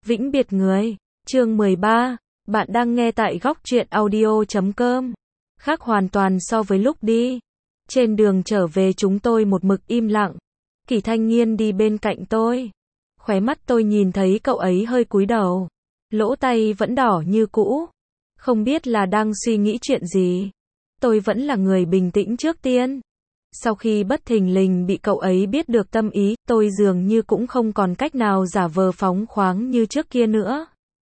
Vĩnh biệt người. Chương 13. Bạn đang nghe tại góc truyện audio.com. Khác hoàn toàn so với lúc đi. Trên đường trở về chúng tôi một mực im lặng. Kỷ Thanh Nghiên đi bên cạnh tôi. Khóe mắt tôi nhìn thấy cậu ấy hơi cúi đầu. Lỗ tay vẫn đỏ như cũ. Không biết là đang suy nghĩ chuyện gì. Tôi vẫn là người bình tĩnh trước tiên. Sau khi bất thình lình bị cậu ấy biết được tâm ý, tôi dường như cũng không còn cách nào giả vờ phóng khoáng như trước kia nữa.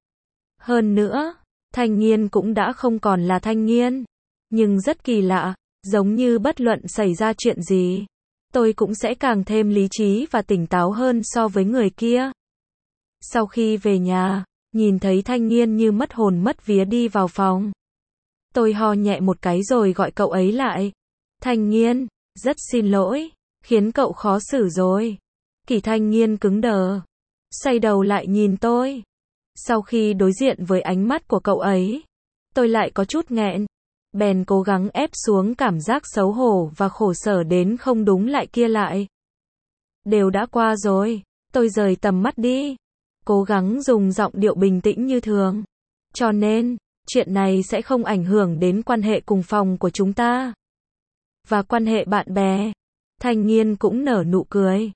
Hơn nữa, Thanh Nghiên cũng đã không còn là Thanh Nghiên. Nhưng rất kỳ lạ, giống như bất luận xảy ra chuyện gì, tôi cũng sẽ càng thêm lý trí và tỉnh táo hơn so với người kia. Sau khi về nhà, nhìn thấy Thanh Nghiên như mất hồn mất vía đi vào phòng. Tôi ho nhẹ một cái rồi gọi cậu ấy lại. Thanh Nghiên, rất xin lỗi, khiến cậu khó xử rồi. Kỷ Thanh Nghiên cứng đờ, xoay đầu lại nhìn tôi. Sau khi đối diện với ánh mắt của cậu ấy, tôi lại có chút nghẹn. Bèn cố gắng ép xuống cảm giác xấu hổ và khổ sở đến không đúng lại kia lại. Đều đã qua rồi, tôi rời tầm mắt đi. Cố gắng dùng giọng điệu bình tĩnh như thường. Cho nên, chuyện này sẽ không ảnh hưởng đến quan hệ cùng phòng của chúng ta. Và quan hệ bạn bè. Thanh Nghiên cũng nở nụ cười.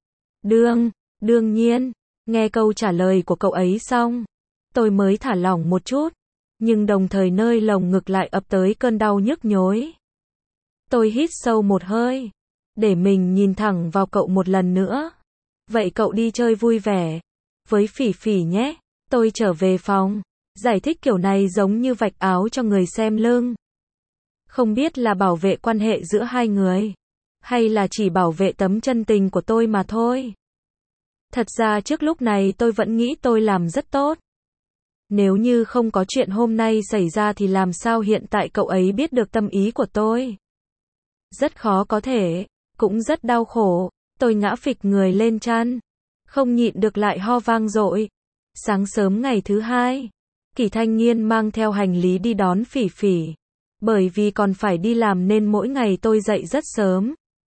Đương nhiên, nghe câu trả lời của cậu ấy xong, tôi mới thả lỏng một chút. Nhưng đồng thời nơi lồng ngực lại ập tới cơn đau nhức nhối. Tôi hít sâu một hơi, để mình nhìn thẳng vào cậu một lần nữa. Vậy cậu đi chơi vui vẻ với Phỉ Phỉ nhé. Tôi trở về phòng, giải thích kiểu này giống như vạch áo cho người xem lưng. Không biết là bảo vệ quan hệ giữa hai người, hay là chỉ bảo vệ tấm chân tình của tôi mà thôi. Thật ra trước lúc này tôi vẫn nghĩ tôi làm rất tốt. Nếu như không có chuyện hôm nay xảy ra thì làm sao hiện tại cậu ấy biết được tâm ý của tôi. Rất khó có thể, cũng rất đau khổ. Tôi ngã phịch người lên chăn, không nhịn được lại ho vang dội. Sáng sớm ngày thứ hai, Kỷ Thanh Nghiên mang theo hành lý đi đón Phỉ Phỉ. Bởi vì còn phải đi làm nên mỗi ngày tôi dậy rất sớm.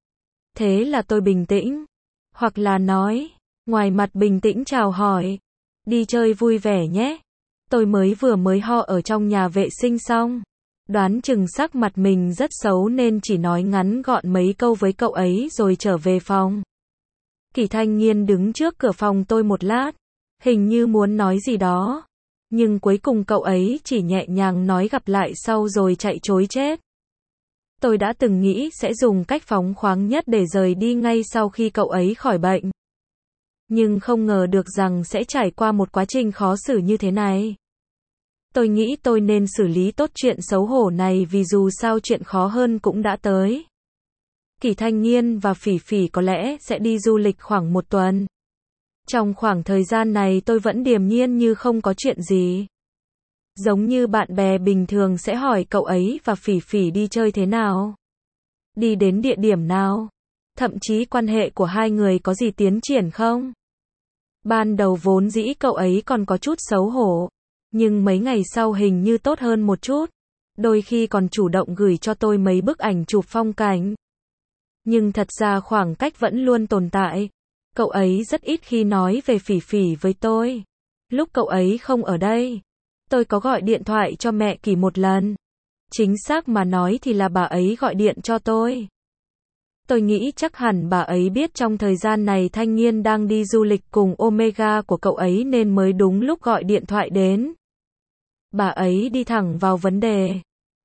Thế là tôi bình tĩnh, hoặc là nói, ngoài mặt bình tĩnh chào hỏi. Đi chơi vui vẻ nhé. Tôi mới ho ở trong nhà vệ sinh xong. Đoán chừng sắc mặt mình rất xấu nên chỉ nói ngắn gọn mấy câu với cậu ấy rồi trở về phòng. Kỷ Thanh Nghiên đứng trước cửa phòng tôi một lát, hình như muốn nói gì đó. Nhưng cuối cùng cậu ấy chỉ nhẹ nhàng nói gặp lại sau rồi chạy trối chết. Tôi đã từng nghĩ sẽ dùng cách phóng khoáng nhất để rời đi ngay sau khi cậu ấy khỏi bệnh. Nhưng không ngờ được rằng sẽ trải qua một quá trình khó xử như thế này. Tôi nghĩ tôi nên xử lý tốt chuyện xấu hổ này vì dù sao chuyện khó hơn cũng đã tới. Kỷ Thanh Nghiên và Phỉ Phỉ có lẽ sẽ đi du lịch khoảng 1 tuần. Trong khoảng thời gian này tôi vẫn điềm nhiên như không có chuyện gì. Giống như bạn bè bình thường sẽ hỏi cậu ấy và Phỉ Phỉ đi chơi thế nào, đi đến địa điểm nào, thậm chí quan hệ của hai người có gì tiến triển không. Ban đầu vốn dĩ cậu ấy còn có chút xấu hổ, nhưng mấy ngày sau hình như tốt hơn một chút. Đôi khi còn chủ động gửi cho tôi mấy bức ảnh chụp phong cảnh. Nhưng thật ra khoảng cách vẫn luôn tồn tại. Cậu ấy rất ít khi nói về Phỉ Phỉ với tôi. Lúc cậu ấy không ở đây, tôi có gọi điện thoại cho mẹ Kỷ một lần. Chính xác mà nói thì là bà ấy gọi điện cho tôi. Tôi nghĩ chắc hẳn bà ấy biết trong thời gian này Thanh Nghiên đang đi du lịch cùng Omega của cậu ấy nên mới đúng lúc gọi điện thoại đến. Bà ấy đi thẳng vào vấn đề.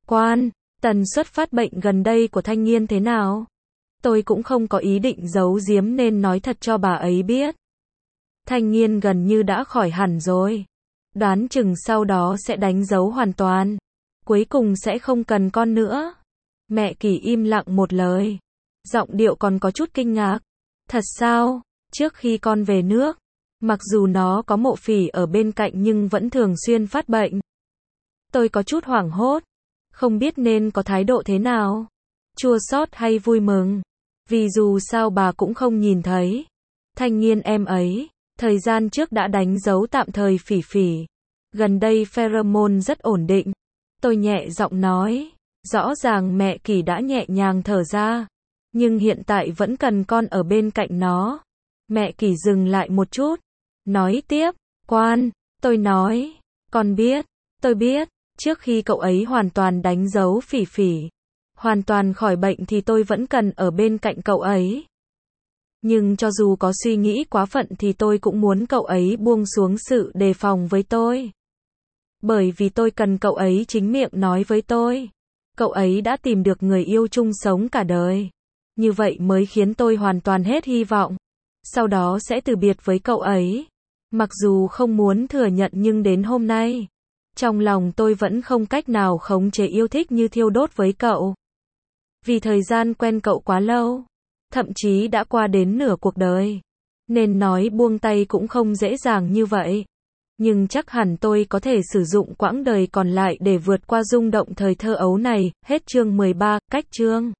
Tần suất phát bệnh gần đây của Thanh Nghiên thế nào? Tôi cũng không có ý định giấu giếm nên nói thật cho bà ấy biết. Thanh Nghiên gần như đã khỏi hẳn rồi. Đoán chừng sau đó sẽ đánh dấu hoàn toàn. Cuối cùng sẽ không cần con nữa. Mẹ Kỷ im lặng một lời. Giọng điệu còn có chút kinh ngạc. Thật sao? Trước khi con về nước, mặc dù nó có Mộ Phỉ ở bên cạnh nhưng vẫn thường xuyên phát bệnh. Tôi có chút hoảng hốt. Không biết nên có thái độ thế nào. Chua xót hay vui mừng. Vì dù sao bà cũng không nhìn thấy. Thanh Nghiên em ấy, thời gian trước đã đánh dấu tạm thời Phỉ Phỉ. Gần đây pheromone rất ổn định. Tôi nhẹ giọng nói. Rõ ràng mẹ Kỷ đã nhẹ nhàng thở ra. Nhưng hiện tại vẫn cần con ở bên cạnh nó. Mẹ Kỷ dừng lại một chút. Nói tiếp. Tôi nói, con biết, tôi biết, trước khi cậu ấy hoàn toàn đánh dấu Phỉ Phỉ, hoàn toàn khỏi bệnh thì tôi vẫn cần ở bên cạnh cậu ấy. Nhưng cho dù có suy nghĩ quá phận thì tôi cũng muốn cậu ấy buông xuống sự đề phòng với tôi. Bởi vì tôi cần cậu ấy chính miệng nói với tôi. Cậu ấy đã tìm được người yêu chung sống cả đời. Như vậy mới khiến tôi hoàn toàn hết hy vọng. Sau đó sẽ từ biệt với cậu ấy. Mặc dù không muốn thừa nhận nhưng đến hôm nay, trong lòng tôi vẫn không cách nào khống chế yêu thích như thiêu đốt với cậu. Vì thời gian quen cậu quá lâu, thậm chí đã qua đến nửa cuộc đời, nên nói buông tay cũng không dễ dàng như vậy. Nhưng chắc hẳn tôi có thể sử dụng quãng đời còn lại để vượt qua rung động thời thơ ấu này. Hết chương 13, cách chương.